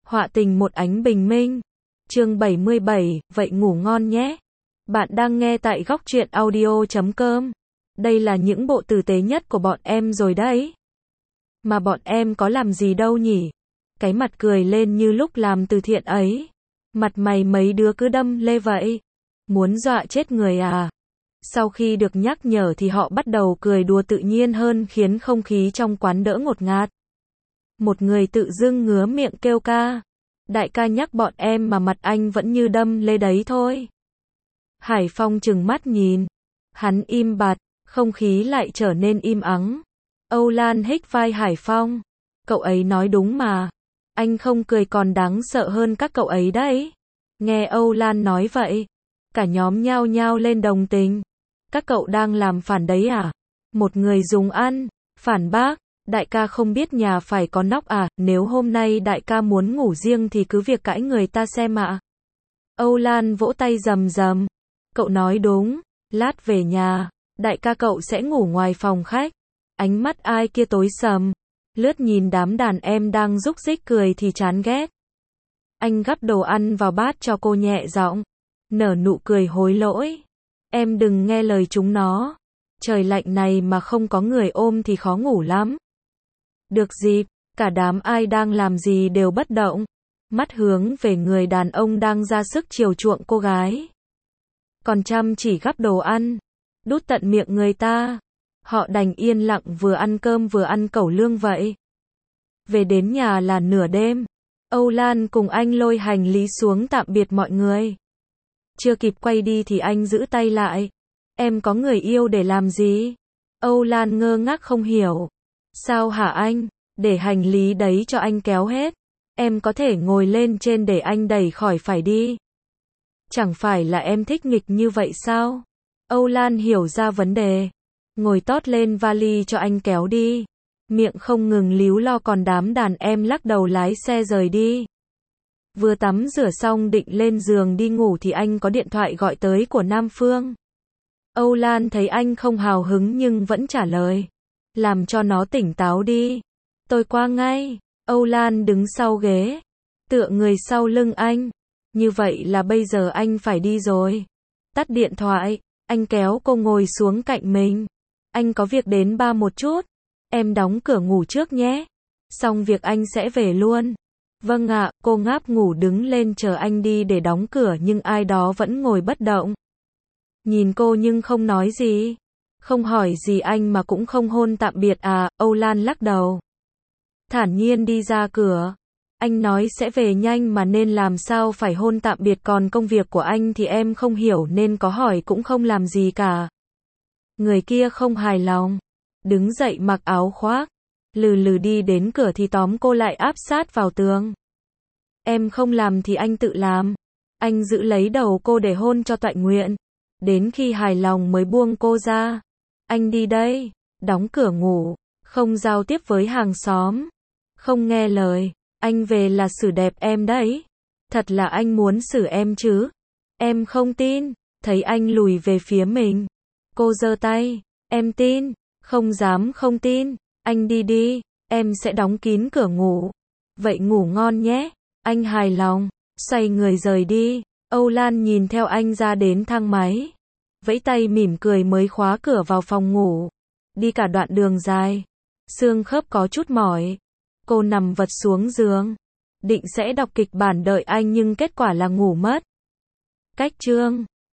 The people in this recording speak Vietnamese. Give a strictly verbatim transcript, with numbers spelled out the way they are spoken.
Họa tình một ánh bình minh. Chương bảy mươi bảy, vậy ngủ ngon nhé. Bạn đang nghe tại góc truyện audio chấm com. Đây là những bộ tử tế nhất của bọn em rồi đấy. Mà bọn em có làm gì đâu nhỉ? Cái mặt cười lên như lúc làm từ thiện ấy. Mặt mày mấy đứa cứ đâm lê vậy. Muốn dọa chết người à? Sau khi được nhắc nhở thì họ bắt đầu cười đùa tự nhiên hơn, khiến không khí trong quán đỡ ngột ngạt. Một người tự dưng ngứa miệng kêu ca. Đại ca nhắc bọn em mà mặt anh vẫn như đâm lê đấy thôi. Hải Phong trừng mắt nhìn. Hắn im bặt, không khí lại trở nên im ắng. Âu Lan hít vai Hải Phong. Cậu ấy nói đúng mà. Anh không cười còn đáng sợ hơn các cậu ấy đấy. Nghe Âu Lan nói vậy, cả nhóm nhao nhao lên đồng tình. Các cậu đang làm phản đấy à? Một người dùng ăn, phản bác. Đại ca không biết nhà phải có nóc à? Nếu hôm nay đại ca muốn ngủ riêng thì cứ việc cãi người ta xem ạ. Âu Lan vỗ tay rầm rầm. Cậu nói đúng. Lát về nhà, đại ca cậu sẽ ngủ ngoài phòng khách. Ánh mắt ai kia tối sầm. Lướt nhìn đám đàn em đang rúc rích cười thì chán ghét. Anh gắp đồ ăn vào bát cho cô nhẹ giọng. Nở nụ cười hối lỗi. Em đừng nghe lời chúng nó. Trời lạnh này mà không có người ôm thì khó ngủ lắm. Được dịp, cả đám ai đang làm gì đều bất động. Mắt hướng về người đàn ông đang ra sức chiều chuộng cô gái. Còn chăm chỉ gắp đồ ăn, đút tận miệng người ta. Họ đành yên lặng vừa ăn cơm vừa ăn cẩu lương vậy. Về đến nhà là nửa đêm. Âu Lan cùng anh lôi hành lý xuống tạm biệt mọi người. Chưa kịp quay đi thì anh giữ tay lại. Em có người yêu để làm gì? Âu Lan ngơ ngác không hiểu. Sao hả anh? Để hành lý đấy cho anh kéo hết. Em có thể ngồi lên trên để anh đẩy khỏi phải đi. Chẳng phải là em thích nghịch như vậy sao? Âu Lan hiểu ra vấn đề. Ngồi tót lên vali cho anh kéo đi. Miệng không ngừng líu lo còn đám đàn em lắc đầu lái xe rời đi. Vừa tắm rửa xong định lên giường đi ngủ thì anh có điện thoại gọi tới của Nam Phương. Âu Lan thấy anh không hào hứng nhưng vẫn trả lời. Làm cho nó tỉnh táo đi. Tôi qua ngay. Âu Lan đứng sau ghế. Tựa người sau lưng anh. Như vậy là bây giờ anh phải đi rồi. Tắt điện thoại. Anh kéo cô ngồi xuống cạnh mình. Anh có việc đến ba một chút. Em đóng cửa ngủ trước nhé. Xong việc anh sẽ về luôn. Vâng ạ, cô ngáp ngủ đứng lên chờ anh đi để đóng cửa nhưng ai đó vẫn ngồi bất động. Nhìn cô nhưng không nói gì. Không hỏi gì anh mà cũng không hôn tạm biệt à? Âu Lan lắc đầu. Thản nhiên đi ra cửa. Anh nói sẽ về nhanh mà nên làm sao phải hôn tạm biệt, còn công việc của anh thì em không hiểu nên có hỏi cũng không làm gì cả. Người kia không hài lòng. Đứng dậy mặc áo khoác. Lừ lừ đi đến cửa thì tóm cô lại áp sát vào tường. Em không làm thì anh tự làm. Anh giữ lấy đầu cô để hôn cho toại nguyện. Đến khi hài lòng mới buông cô ra. Anh đi đây. Đóng cửa ngủ. Không giao tiếp với hàng xóm. Không nghe lời. Anh về là xử đẹp em đấy. Thật là anh muốn xử em chứ. Em không tin. Thấy anh lùi về phía mình. Cô giơ tay. Em tin. Không dám không tin. Anh đi đi. Em sẽ đóng kín cửa ngủ. Vậy ngủ ngon nhé. Anh hài lòng. Xoay người rời đi. Âu Lan nhìn theo anh ra đến thang máy. Vẫy tay mỉm cười mới khóa cửa vào phòng ngủ. Đi cả đoạn đường dài. Xương khớp có chút mỏi. Cô nằm vật xuống giường. Định sẽ đọc kịch bản đợi anh nhưng kết quả là ngủ mất. Cách chương